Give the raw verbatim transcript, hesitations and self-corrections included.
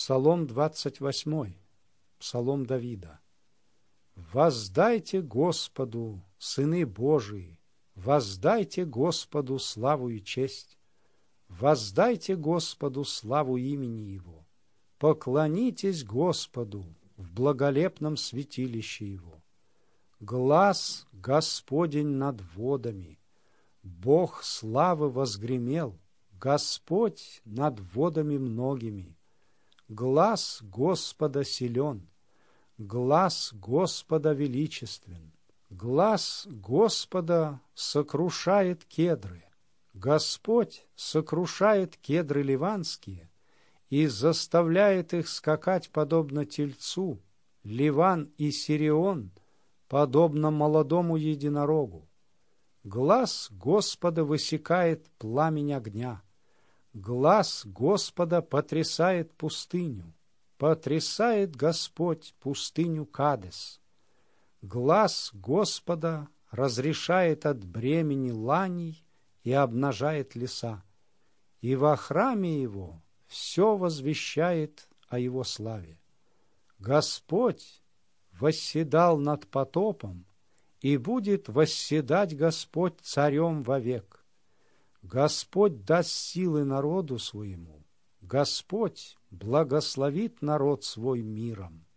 Псалом двадцать восьмой, Псалом Давида. «Воздайте Господу, сыны Божии, воздайте Господу славу и честь, воздайте Господу славу имени Его, поклонитесь Господу в благолепном святилище Его. Глас Господень над водами, Бог славы возгремел, Господь над водами многими. Глас Господа силен, глас Господа величествен, глас Господа сокрушает кедры. Господь сокрушает кедры ливанские и заставляет их скакать подобно тельцу, Ливан и Сирион подобно молодому единорогу. Глас Господа высекает пламень огня. Глас Господа потрясает пустыню, потрясает Господь пустыню Кадес. Глас Господа разрешает от бремени ланей и обнажает леса, и во храме Его все возвещает о Его славе. Господь восседал над потопом, и будет восседать Господь царем вовек. Господь даст силы народу своему, Господь благословит народ свой миром.